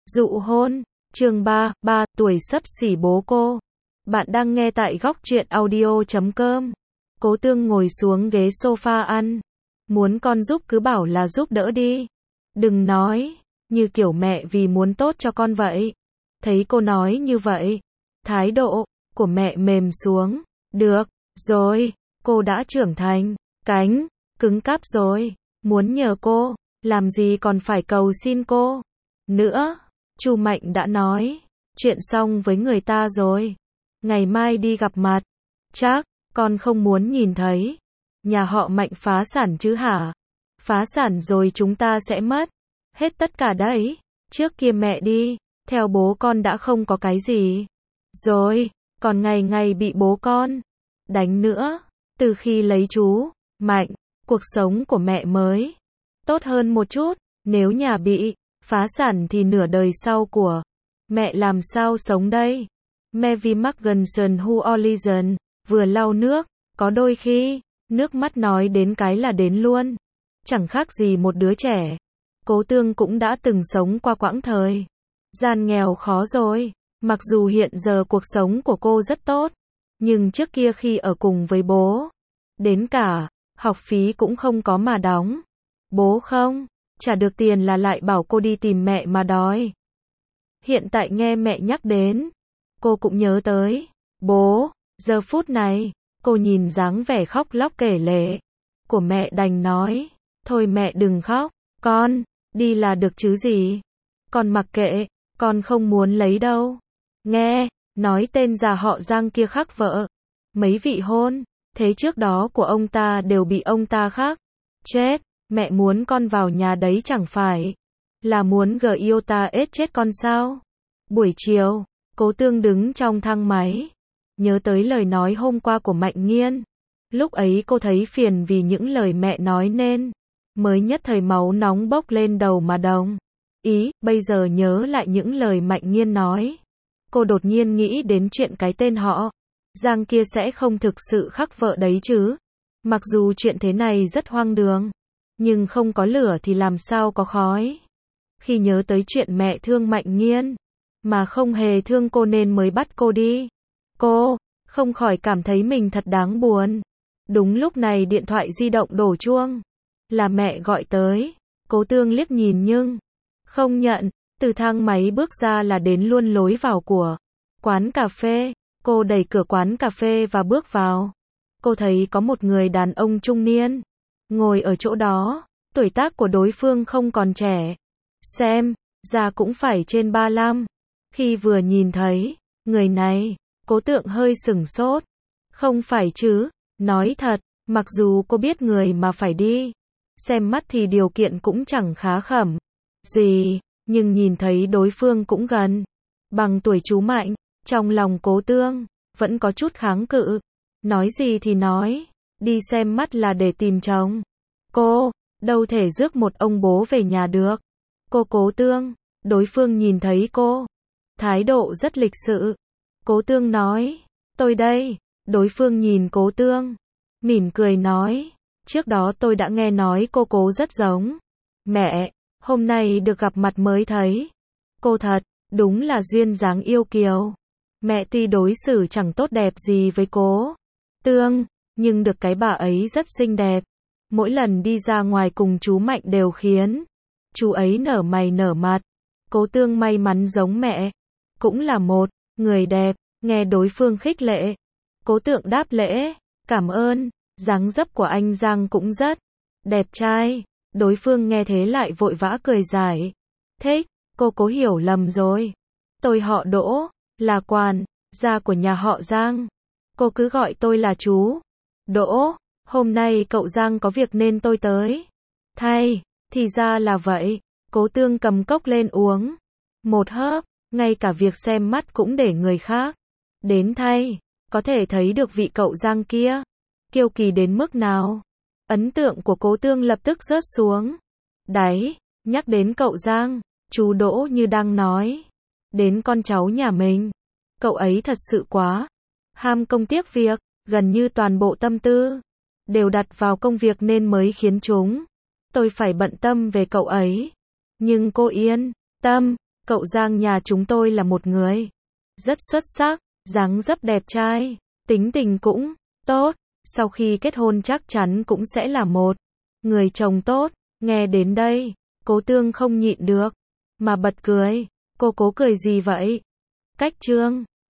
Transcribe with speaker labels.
Speaker 1: Dụ hôn, chương 3, 3 tuổi xấp xỉ bố cô. Bạn đang nghe tại góc truyện audio.com. Cố Tương ngồi xuống ghế sofa ăn. Muốn con giúp cứ bảo là giúp đỡ đi. Đừng nói, như kiểu mẹ vì muốn tốt cho con vậy. Thấy cô nói như vậy, thái độ của mẹ mềm xuống. Được, rồi, cô đã trưởng thành, cánh cứng cáp rồi. Muốn nhờ cô, làm gì còn phải cầu xin cô nữa. Chu Mạnh đã nói chuyện xong với người ta rồi. Ngày mai đi gặp mặt. Chắc con không muốn nhìn thấy nhà họ Mạnh phá sản chứ hả? Phá sản rồi chúng ta sẽ mất hết tất cả đấy. Trước kia mẹ đi theo bố con đã không có cái gì rồi, còn ngày ngày bị bố con đánh nữa. Từ khi lấy chú Mạnh, cuộc sống của mẹ mới tốt hơn một chút. Nếu nhà bị phá sản thì nửa đời sau của mẹ làm sao sống đây? Mary Magnuson Hooligan vừa lau nước, có đôi khi nước mắt nói đến cái là đến luôn. Chẳng khác gì một đứa trẻ. Cố Tương cũng đã từng sống qua quãng thời gian nghèo khó rồi. Mặc dù hiện giờ cuộc sống của cô rất tốt, nhưng trước kia khi ở cùng với bố, đến cả học phí cũng không có mà đóng. Bố không trả được tiền là lại bảo cô đi tìm mẹ mà đòi. Hiện tại nghe mẹ nhắc đến, cô cũng nhớ tới bố. Giờ phút này, cô nhìn dáng vẻ khóc lóc kể lể của mẹ đành nói, thôi mẹ đừng khóc, con đi là được chứ gì. Con mặc kệ, con không muốn lấy đâu. Nghe nói tên già họ Giang kia khắc vợ mấy vị hôn thế trước đó của ông ta đều bị ông ta khắc chết. Mẹ muốn con vào nhà đấy chẳng phải là muốn yêu ta ết chết con sao? Buổi chiều, Cố Tương đứng trong thang máy, nhớ tới lời nói hôm qua của Mạnh Nghiên. Lúc ấy cô thấy phiền vì những lời mẹ nói nên mới nhất thời máu nóng bốc lên đầu mà đồng ý. Bây giờ nhớ lại những lời Mạnh Nghiên nói, cô đột nhiên nghĩ đến chuyện cái tên họ Giang kia sẽ không thực sự khắc vợ đấy chứ. Mặc dù chuyện thế này rất hoang đường, nhưng không có lửa thì làm sao có khói. Khi nhớ tới chuyện mẹ thương Mạnh Nghiên mà không hề thương cô nên mới bắt cô đi, cô không khỏi cảm thấy mình thật đáng buồn. Đúng lúc này điện thoại di động đổ chuông, là mẹ gọi tới. Cố Tương liếc nhìn nhưng không nhận. Từ thang máy bước ra là đến luôn lối vào của quán cà phê. Cô đẩy cửa quán cà phê và bước vào. Cô thấy có một người đàn ông trung niên ngồi ở chỗ đó. Tuổi tác của đối phương không còn trẻ, xem ra cũng phải trên 35. Khi vừa nhìn thấy người này, Cố Tượng hơi sửng sốt. Không phải chứ? Nói thật, mặc dù cô biết người mà phải đi xem mắt thì điều kiện cũng chẳng khá khẩm gì, nhưng nhìn thấy đối phương cũng gần bằng tuổi chú Mạnh, trong lòng Cố Tương vẫn có chút kháng cự. Nói gì thì nói, đi xem mắt là để tìm chồng. Cô đâu thể rước một ông bố về nhà được. Cố Tương, đối phương nhìn thấy cô, thái độ rất lịch sự. Cố Tương nói, tôi đây. Đối phương nhìn Cố Tương, mỉm cười nói, trước đó tôi đã nghe nói cô rất giống mẹ, hôm nay được gặp mặt mới thấy. Cô thật, đúng là duyên dáng yêu kiều. Mẹ tuy đối xử chẳng tốt đẹp gì với Cố Tương, nhưng được cái bà ấy rất xinh đẹp. Mỗi lần đi ra ngoài cùng chú Mạnh đều khiến chú ấy nở mày nở mặt. Cố Tương may mắn giống mẹ, cũng là một người đẹp. Nghe đối phương khích lệ, Cố Tượng đáp lễ, cảm ơn. Dáng dấp của anh Giang cũng rất đẹp trai. Đối phương nghe thế lại vội vã cười giải thích, cô hiểu lầm rồi. Tôi họ Đỗ, là quản gia của nhà họ Giang. Cô cứ gọi tôi là chú Đỗ. Hôm nay cậu Giang có việc nên tôi tới thay. Thì ra là vậy. Cố Tương cầm cốc lên uống một hớp. Ngay cả việc xem mắt cũng để người khác đến thay. Có thể thấy được vị cậu Giang kia kiêu kỳ đến mức nào. Ấn tượng của Cố Tương lập tức rớt xuống đáy. Nhắc đến cậu Giang, chú Đỗ như đang nói đến con cháu nhà mình. Cậu ấy thật sự quá ham công tiếc việc, gần như toàn bộ tâm tư đều đặt vào công việc nên mới khiến tôi phải bận tâm về cậu ấy. Nhưng cô yên tâm, Cậu Giang nhà chúng tôi là một người rất xuất sắc, dáng dấp đẹp trai, tính tình cũng tốt, sau khi kết hôn chắc chắn cũng sẽ là một người chồng tốt. Nghe đến đây, Cố Tương không nhịn được mà bật cười. Cô cố cười gì vậy? Cách Trương